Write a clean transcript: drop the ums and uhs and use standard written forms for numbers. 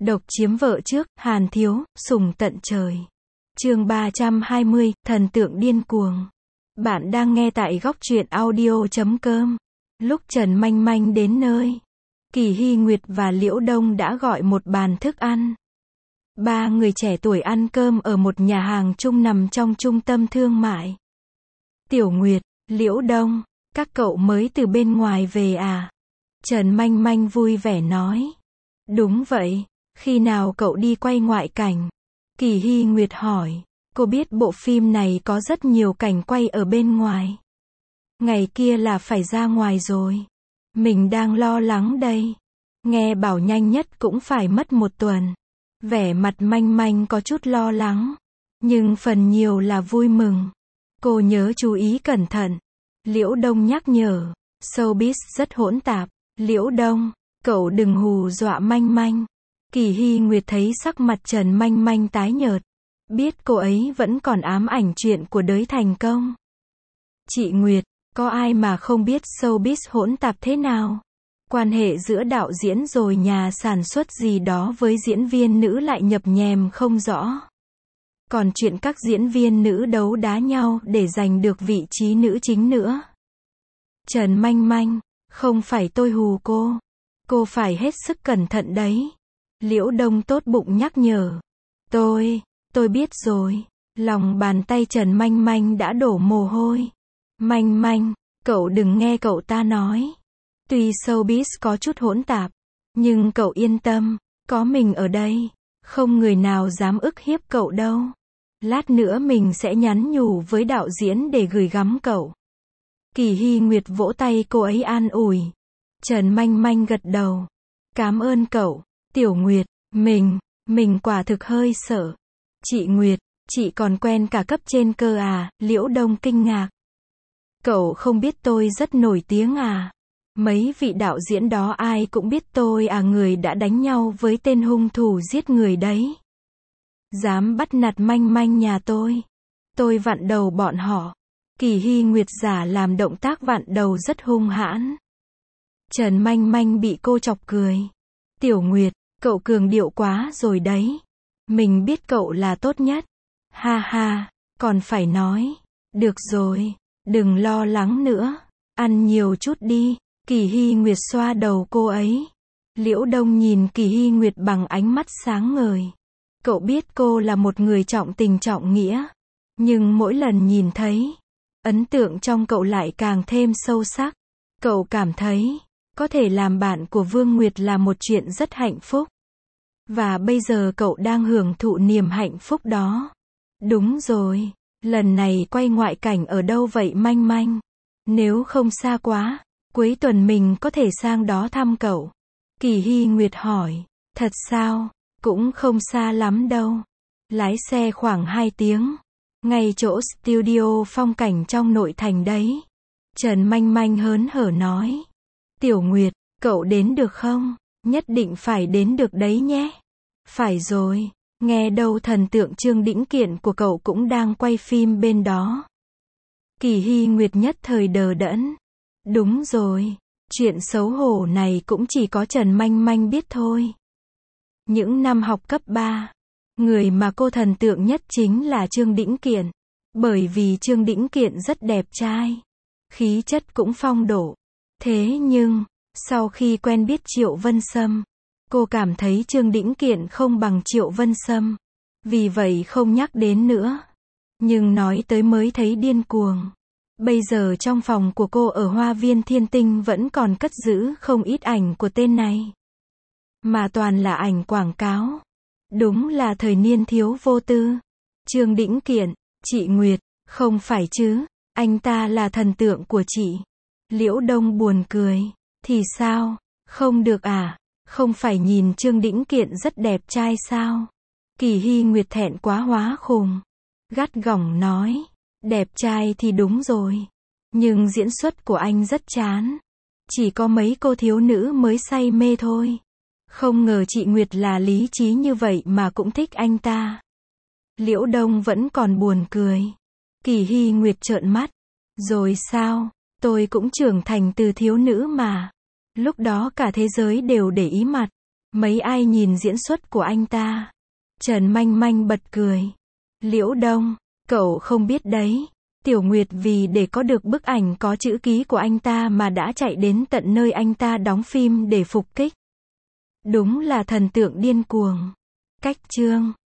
Độc chiếm vợ trước, Hàn Thiếu, sủng tận trời. Chương 320, thần tượng điên cuồng. Bạn đang nghe tại góc truyện audio.com. Lúc Trần Manh Manh đến nơi, Kỳ Hy Nguyệt và Liễu Đông đã gọi một bàn thức ăn. Ba người trẻ tuổi ăn cơm ở một nhà hàng chung nằm trong trung tâm thương mại. Tiểu Nguyệt, Liễu Đông, các cậu mới từ bên ngoài về à? Trần Manh Manh vui vẻ nói. Đúng vậy, khi nào cậu đi quay ngoại cảnh? Kỳ Hy Nguyệt hỏi. Cô biết bộ phim này có rất nhiều cảnh quay ở bên ngoài. Ngày kia là phải ra ngoài rồi. Mình đang lo lắng đây. Nghe bảo nhanh nhất cũng phải mất 1 tuần. Vẻ mặt Manh Manh có chút lo lắng. Nhưng phần nhiều là vui mừng. Cô nhớ chú ý cẩn thận. Liễu Đông nhắc nhở. Showbiz rất hỗn tạp. Liễu Đông, cậu đừng hù dọa Manh Manh. Kỳ Hy Nguyệt thấy sắc mặt Trần Manh Manh tái nhợt. Biết cô ấy vẫn còn ám ảnh chuyện của đới thành công. Chị Nguyệt, có ai mà không biết showbiz hỗn tạp thế nào? Quan hệ giữa đạo diễn rồi nhà sản xuất gì đó với diễn viên nữ lại nhập nhèm không rõ. Còn chuyện các diễn viên nữ đấu đá nhau để giành được vị trí nữ chính nữa. Trần Manh Manh, không phải tôi hù cô. Cô phải hết sức cẩn thận đấy. Liễu Đông tốt bụng nhắc nhở. Tôi biết rồi. Lòng bàn tay Trần Manh Manh đã đổ mồ hôi. Manh Manh, cậu đừng nghe cậu ta nói. Tuy showbiz có chút hỗn tạp, nhưng cậu yên tâm, có mình ở đây, không người nào dám ức hiếp cậu đâu. Lát nữa mình sẽ nhắn nhủ với đạo diễn để gửi gắm cậu. Kỳ Hy Nguyệt vỗ tay cô ấy an ủi. Trần Manh Manh gật đầu. Cảm ơn cậu, Tiểu Nguyệt, mình quả thực hơi sợ. Chị Nguyệt, chị còn quen cả cấp trên cơ à? Liễu Đông kinh ngạc. Cậu không biết tôi rất nổi tiếng à? Mấy vị đạo diễn đó ai cũng biết tôi à, người đã đánh nhau với tên hung thủ giết người đấy. Dám bắt nạt Manh Manh nhà tôi vặn đầu bọn họ. Kỳ Hy Nguyệt giả làm động tác vặn đầu rất hung hãn. Trần Manh Manh bị cô chọc cười. Tiểu Nguyệt, cậu cường điệu quá rồi đấy. Mình biết cậu là tốt nhất. Ha ha, còn phải nói. Được rồi, đừng lo lắng nữa. Ăn nhiều chút đi. Kỳ Hy Nguyệt xoa đầu cô ấy. Liễu Đông nhìn Kỳ Hy Nguyệt bằng ánh mắt sáng ngời. Cậu biết cô là một người trọng tình trọng nghĩa. Nhưng mỗi lần nhìn thấy, ấn tượng trong cậu lại càng thêm sâu sắc. Cậu cảm thấy, có thể làm bạn của Vương Nguyệt là một chuyện rất hạnh phúc. Và bây giờ cậu đang hưởng thụ niềm hạnh phúc đó. Đúng rồi, lần này quay ngoại cảnh ở đâu vậy Manh Manh? Nếu không xa quá, cuối tuần mình có thể sang đó thăm cậu. Kỳ Hy Nguyệt hỏi. Thật sao? Cũng không xa lắm đâu. Lái xe khoảng 2 tiếng. Ngay chỗ studio phong cảnh trong nội thành đấy. Trần Manh Manh hớn hở nói. Tiểu Nguyệt, cậu đến được không? Nhất định phải đến được đấy nhé. Phải rồi, nghe đâu thần tượng Trương Đĩnh Kiện của cậu cũng đang quay phim bên đó. Kỳ Hy Nguyệt nhất thời đờ đẫn. Đúng rồi, chuyện xấu hổ này cũng chỉ có Trần Manh Manh biết thôi. Những năm học cấp 3, người mà cô thần tượng nhất chính là Trương Đĩnh Kiện. Bởi vì Trương Đĩnh Kiện rất đẹp trai, khí chất cũng phong độ. Thế nhưng, sau khi quen biết Triệu Vân Sâm, cô cảm thấy Trương Đĩnh Kiện không bằng Triệu Vân Sâm. Vì vậy không nhắc đến nữa. Nhưng nói tới mới thấy điên cuồng. Bây giờ trong phòng của cô ở Hoa viên Thiên Tinh vẫn còn cất giữ không ít ảnh của tên này. Mà toàn là ảnh quảng cáo. Đúng là thời niên thiếu vô tư. Trương Đĩnh Kiện, chị Nguyệt, không phải chứ, anh ta là thần tượng của chị. Liễu Đông buồn cười. Thì sao? Không được à? Không phải nhìn Trương Đĩnh Kiện rất đẹp trai sao? Kỳ Hy Nguyệt thẹn quá hóa khùng. Gắt gỏng nói. Đẹp trai thì đúng rồi. Nhưng diễn xuất của anh rất chán. Chỉ có mấy cô thiếu nữ mới say mê thôi. Không ngờ chị Nguyệt là lý trí như vậy mà cũng thích anh ta. Liễu Đông vẫn còn buồn cười. Kỳ Hy Nguyệt trợn mắt. Rồi sao? Tôi cũng trưởng thành từ thiếu nữ mà. Lúc đó cả thế giới đều để ý mặt. Mấy ai nhìn diễn xuất của anh ta? Trần Manh Manh bật cười. Liễu Đông, cậu không biết đấy. Tiểu Nguyệt vì để có được bức ảnh có chữ ký của anh ta mà đã chạy đến tận nơi anh ta đóng phim để phục kích. Đúng là thần tượng điên cuồng. Cách chương